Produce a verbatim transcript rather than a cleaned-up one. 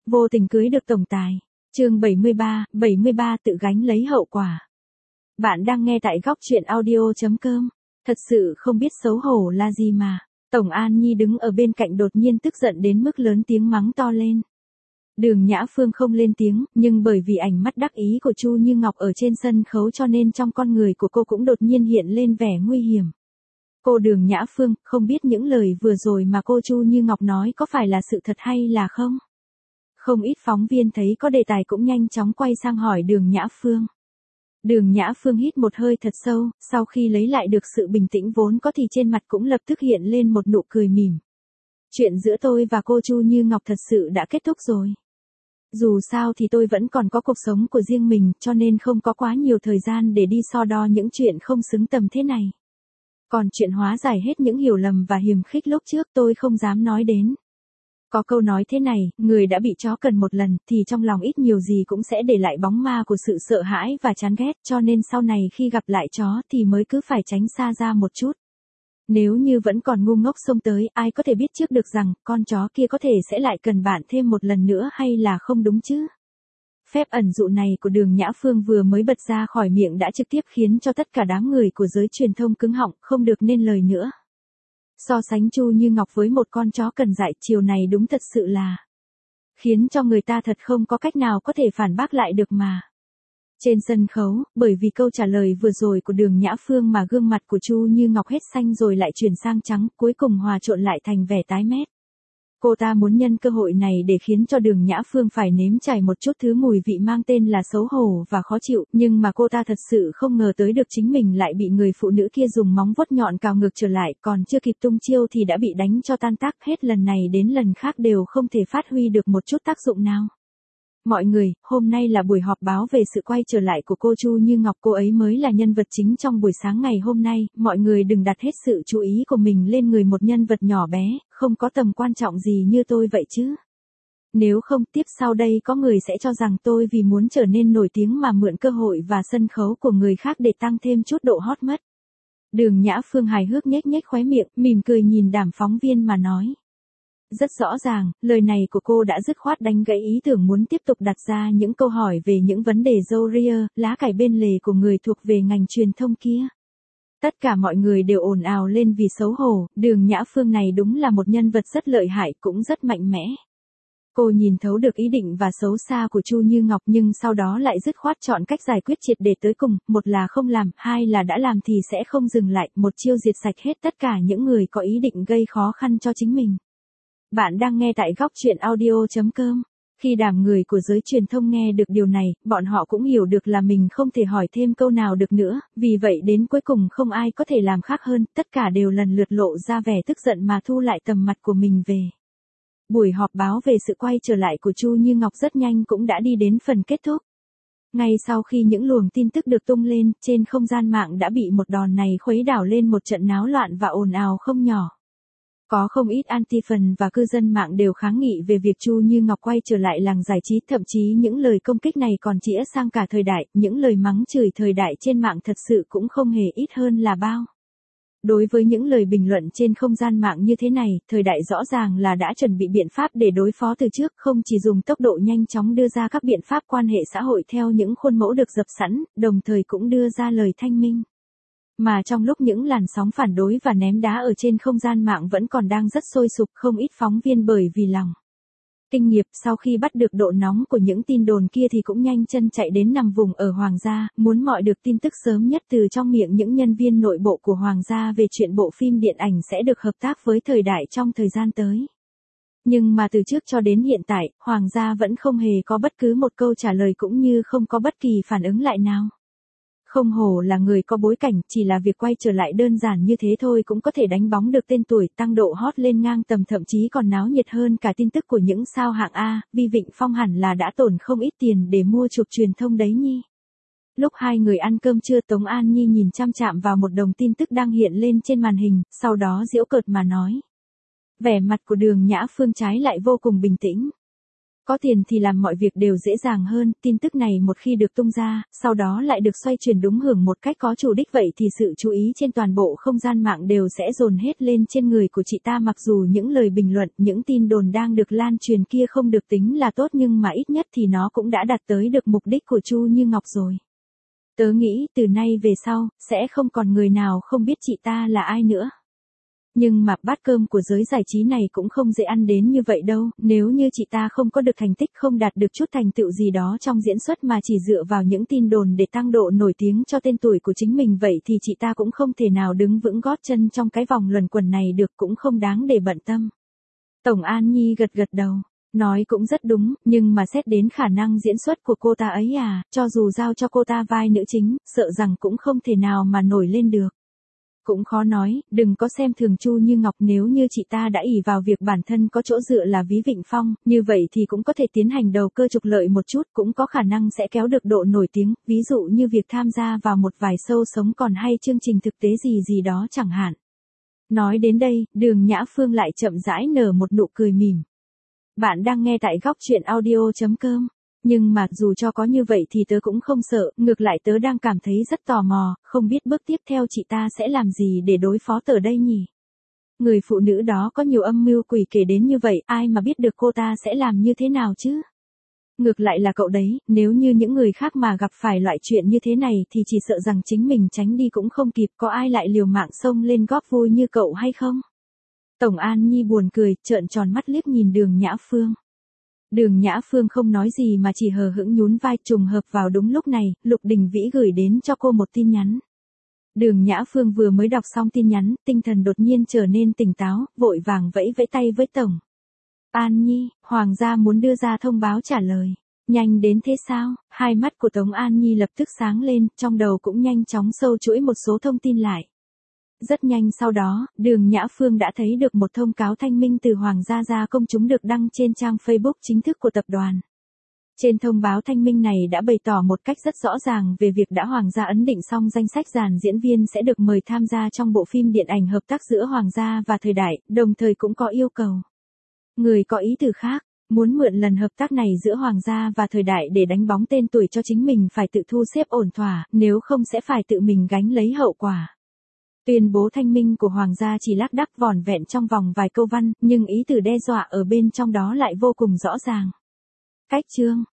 Vô tình cưới được tổng tài. Chương bảy mươi ba, bảy mươi ba tự gánh lấy hậu quả. Bạn đang nghe tại góc truyện audio chấm com. Thật sự không biết xấu hổ là gì mà. Tổng An Nhi đứng ở bên cạnh đột nhiên tức giận đến mức lớn tiếng mắng to lên. Đường Nhã Phương không lên tiếng, nhưng bởi vì ánh mắt đắc ý của Chu Như Ngọc ở trên sân khấu cho nên trong con người của cô cũng đột nhiên hiện lên vẻ nguy hiểm. Cô Đường Nhã Phương, không biết những lời vừa rồi mà cô Chu Như Ngọc nói có phải là sự thật hay là không? Không ít phóng viên thấy có đề tài cũng nhanh chóng quay sang hỏi Đường Nhã Phương. Đường Nhã Phương hít một hơi thật sâu, sau khi lấy lại được sự bình tĩnh vốn có thì trên mặt cũng lập tức hiện lên một nụ cười mỉm. Chuyện giữa tôi và cô Chu Như Ngọc thật sự đã kết thúc rồi. Dù sao thì tôi vẫn còn có cuộc sống của riêng mình, cho nên không có quá nhiều thời gian để đi so đo những chuyện không xứng tầm thế này. Còn chuyện hóa giải hết những hiểu lầm và hiềm khích lúc trước tôi không dám nói đến. Có câu nói thế này, người đã bị chó cần một lần thì trong lòng ít nhiều gì cũng sẽ để lại bóng ma của sự sợ hãi và chán ghét, cho nên sau này khi gặp lại chó thì mới cứ phải tránh xa ra một chút. Nếu như vẫn còn ngu ngốc xông tới, ai có thể biết trước được rằng con chó kia có thể sẽ lại cần bạn thêm một lần nữa hay là không đúng chứ? Phép ẩn dụ này của Đường Nhã Phương vừa mới bật ra khỏi miệng đã trực tiếp khiến cho tất cả đám người của giới truyền thông cứng họng, không được nên lời nữa. So sánh Chu Như Ngọc với một con chó cần dạy, chiều này đúng thật sự là khiến cho người ta thật không có cách nào có thể phản bác lại được mà. Trên sân khấu, bởi vì câu trả lời vừa rồi của Đường Nhã Phương mà gương mặt của Chu Như Ngọc hết xanh rồi lại chuyển sang trắng, cuối cùng hòa trộn lại thành vẻ tái mét. Cô ta muốn nhân cơ hội này để khiến cho Đường Nhã Phương phải nếm trải một chút thứ mùi vị mang tên là xấu hổ và khó chịu, nhưng mà cô ta thật sự không ngờ tới được chính mình lại bị người phụ nữ kia dùng móng vuốt nhọn cào ngược trở lại, còn chưa kịp tung chiêu thì đã bị đánh cho tan tác, hết lần này đến lần khác đều không thể phát huy được một chút tác dụng nào. Mọi người, hôm nay là buổi họp báo về sự quay trở lại của cô Chu Như Ngọc, cô ấy mới là nhân vật chính trong buổi sáng ngày hôm nay, mọi người đừng đặt hết sự chú ý của mình lên người một nhân vật nhỏ bé, không có tầm quan trọng gì như tôi vậy chứ. Nếu không, tiếp sau đây có người sẽ cho rằng tôi vì muốn trở nên nổi tiếng mà mượn cơ hội và sân khấu của người khác để tăng thêm chút độ hot mất. Đường Nhã Phương hài hước nhếch nhếch khóe miệng, mỉm cười nhìn đám phóng viên mà nói. Rất rõ ràng, lời này của cô đã dứt khoát đánh gãy ý tưởng muốn tiếp tục đặt ra những câu hỏi về những vấn đề râu ria, lá cải bên lề của người thuộc về ngành truyền thông kia. Tất cả mọi người đều ồn ào lên vì xấu hổ, Đường Nhã Phương này đúng là một nhân vật rất lợi hại cũng rất mạnh mẽ. Cô nhìn thấu được ý định và xấu xa của Chu Như Ngọc nhưng sau đó lại dứt khoát chọn cách giải quyết triệt để tới cùng, một là không làm, hai là đã làm thì sẽ không dừng lại, một chiêu diệt sạch hết tất cả những người có ý định gây khó khăn cho chính mình. Bạn đang nghe tại góc truyện audio chấm com. Khi đám người của giới truyền thông nghe được điều này, bọn họ cũng hiểu được là mình không thể hỏi thêm câu nào được nữa, vì vậy đến cuối cùng không ai có thể làm khác hơn, tất cả đều lần lượt lộ ra vẻ tức giận mà thu lại tầm mặt của mình về. Buổi họp báo về sự quay trở lại của Chu Như Ngọc rất nhanh cũng đã đi đến phần kết thúc. Ngay sau khi những luồng tin tức được tung lên, trên không gian mạng đã bị một đòn này khuấy đảo lên một trận náo loạn và ồn ào không nhỏ. Có không ít anti-fan và cư dân mạng đều kháng nghị về việc Chu Như Ngọc quay trở lại làng giải trí, thậm chí những lời công kích này còn chĩa sang cả thời đại, những lời mắng chửi thời đại trên mạng thật sự cũng không hề ít hơn là bao. Đối với những lời bình luận trên không gian mạng như thế này, thời đại rõ ràng là đã chuẩn bị biện pháp để đối phó từ trước, không chỉ dùng tốc độ nhanh chóng đưa ra các biện pháp quan hệ xã hội theo những khuôn mẫu được dập sẵn, đồng thời cũng đưa ra lời thanh minh. Mà trong lúc những làn sóng phản đối và ném đá ở trên không gian mạng vẫn còn đang rất sôi sục, không ít phóng viên bởi vì lòng kinh nghiệp sau khi bắt được độ nóng của những tin đồn kia thì cũng nhanh chân chạy đến nằm vùng ở Hoàng gia, muốn mọi được tin tức sớm nhất từ trong miệng những nhân viên nội bộ của Hoàng gia về chuyện bộ phim điện ảnh sẽ được hợp tác với thời đại trong thời gian tới. Nhưng mà từ trước cho đến hiện tại, Hoàng gia vẫn không hề có bất cứ một câu trả lời cũng như không có bất kỳ phản ứng lại nào. Không hổ là người có bối cảnh, chỉ là việc quay trở lại đơn giản như thế thôi cũng có thể đánh bóng được tên tuổi, tăng độ hot lên ngang tầm, thậm chí còn náo nhiệt hơn cả tin tức của những sao hạng A, Vi Vịnh Phong hẳn là đã tổn không ít tiền để mua chuộc truyền thông đấy nhi. Lúc hai người ăn cơm trưa, Tống An Nhi nhìn chăm chạm vào một đồng tin tức đang hiện lên trên màn hình, sau đó giễu cợt mà nói. Vẻ mặt của Đường Nhã Phương trái lại vô cùng bình tĩnh. Có tiền thì làm mọi việc đều dễ dàng hơn, tin tức này một khi được tung ra, sau đó lại được xoay chuyển đúng hưởng một cách có chủ đích vậy thì sự chú ý trên toàn bộ không gian mạng đều sẽ dồn hết lên trên người của chị ta, mặc dù những lời bình luận, những tin đồn đang được lan truyền kia không được tính là tốt nhưng mà ít nhất thì nó cũng đã đạt tới được mục đích của Chu Như Ngọc rồi. Tớ nghĩ từ nay về sau, sẽ không còn người nào không biết chị ta là ai nữa. Nhưng mà bát cơm của giới giải trí này cũng không dễ ăn đến như vậy đâu, nếu như chị ta không có được thành tích, không đạt được chút thành tựu gì đó trong diễn xuất mà chỉ dựa vào những tin đồn để tăng độ nổi tiếng cho tên tuổi của chính mình vậy thì chị ta cũng không thể nào đứng vững gót chân trong cái vòng luẩn quẩn này được, cũng không đáng để bận tâm. Tổng An Nhi gật gật đầu, nói cũng rất đúng, nhưng mà xét đến khả năng diễn xuất của cô ta ấy à, cho dù giao cho cô ta vai nữ chính, sợ rằng cũng không thể nào mà nổi lên được. Cũng khó nói, đừng có xem thường Chu Như Ngọc, nếu như chị ta đã ỷ vào việc bản thân có chỗ dựa là Ví Vịnh Phong, như vậy thì cũng có thể tiến hành đầu cơ trục lợi một chút, cũng có khả năng sẽ kéo được độ nổi tiếng, ví dụ như việc tham gia vào một vài show sống còn hay chương trình thực tế gì gì đó chẳng hạn. Nói đến đây, Đường Nhã Phương lại chậm rãi nở một nụ cười mỉm. Bạn đang nghe tại góc truyện audio chấm com. Nhưng mà dù cho có như vậy thì tớ cũng không sợ, ngược lại tớ đang cảm thấy rất tò mò, không biết bước tiếp theo chị ta sẽ làm gì để đối phó tớ đây nhỉ? Người phụ nữ đó có nhiều âm mưu quỷ kế đến như vậy, ai mà biết được cô ta sẽ làm như thế nào chứ? Ngược lại là cậu đấy, nếu như những người khác mà gặp phải loại chuyện như thế này thì chỉ sợ rằng chính mình tránh đi cũng không kịp, có ai lại liều mạng xông lên góp vui như cậu hay không? Tổng An Nhi buồn cười, trợn tròn mắt liếc nhìn Đường Nhã Phương. Đường Nhã Phương không nói gì mà chỉ hờ hững nhún vai. Trùng hợp vào đúng lúc này, Lục Đình Vĩ gửi đến cho cô một tin nhắn. Đường Nhã Phương vừa mới đọc xong tin nhắn, tinh thần đột nhiên trở nên tỉnh táo, vội vàng vẫy vẫy tay với Tổng An Nhi, Hoàng gia muốn đưa ra thông báo trả lời. Nhanh đến thế sao? Hai mắt của Tống An Nhi lập tức sáng lên, trong đầu cũng nhanh chóng sâu chuỗi một số thông tin lại. Rất nhanh sau đó, Đường Nhã Phương đã thấy được một thông cáo thanh minh từ Hoàng gia ra công chúng được đăng trên trang Facebook chính thức của tập đoàn. Trên thông báo thanh minh này đã bày tỏ một cách rất rõ ràng về việc đã Hoàng gia ấn định xong danh sách dàn diễn viên sẽ được mời tham gia trong bộ phim điện ảnh hợp tác giữa Hoàng gia và Thời Đại, đồng thời cũng có yêu cầu. Người có ý từ khác, muốn mượn lần hợp tác này giữa Hoàng gia và Thời Đại để đánh bóng tên tuổi cho chính mình phải tự thu xếp ổn thỏa, nếu không sẽ phải tự mình gánh lấy hậu quả. Tuyên bố thanh minh của Hoàng gia chỉ lác đác vỏn vẹn trong vòng vài câu văn, nhưng ý từ đe dọa ở bên trong đó lại vô cùng rõ ràng. Cách chương